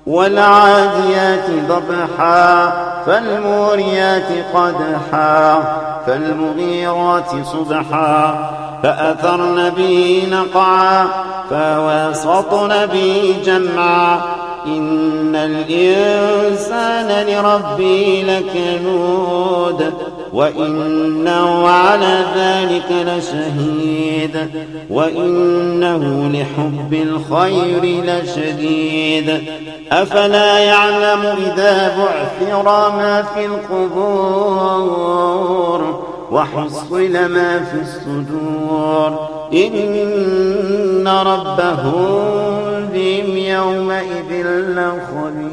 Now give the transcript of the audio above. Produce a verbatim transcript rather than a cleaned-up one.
والعاديات ضبحا فالموريات قدحا فالمغيرات صبحا فأثرن به نقعا فوسطن به جمعا إن الإنسان لربه لكنود وإنه على ذلك لشهيد وإنه لحب الخير لشديد أفلا يعلم إذا بعثر ما في القبور وحصل ما في الصدور إن ربهم بهم يومئذ لخبير.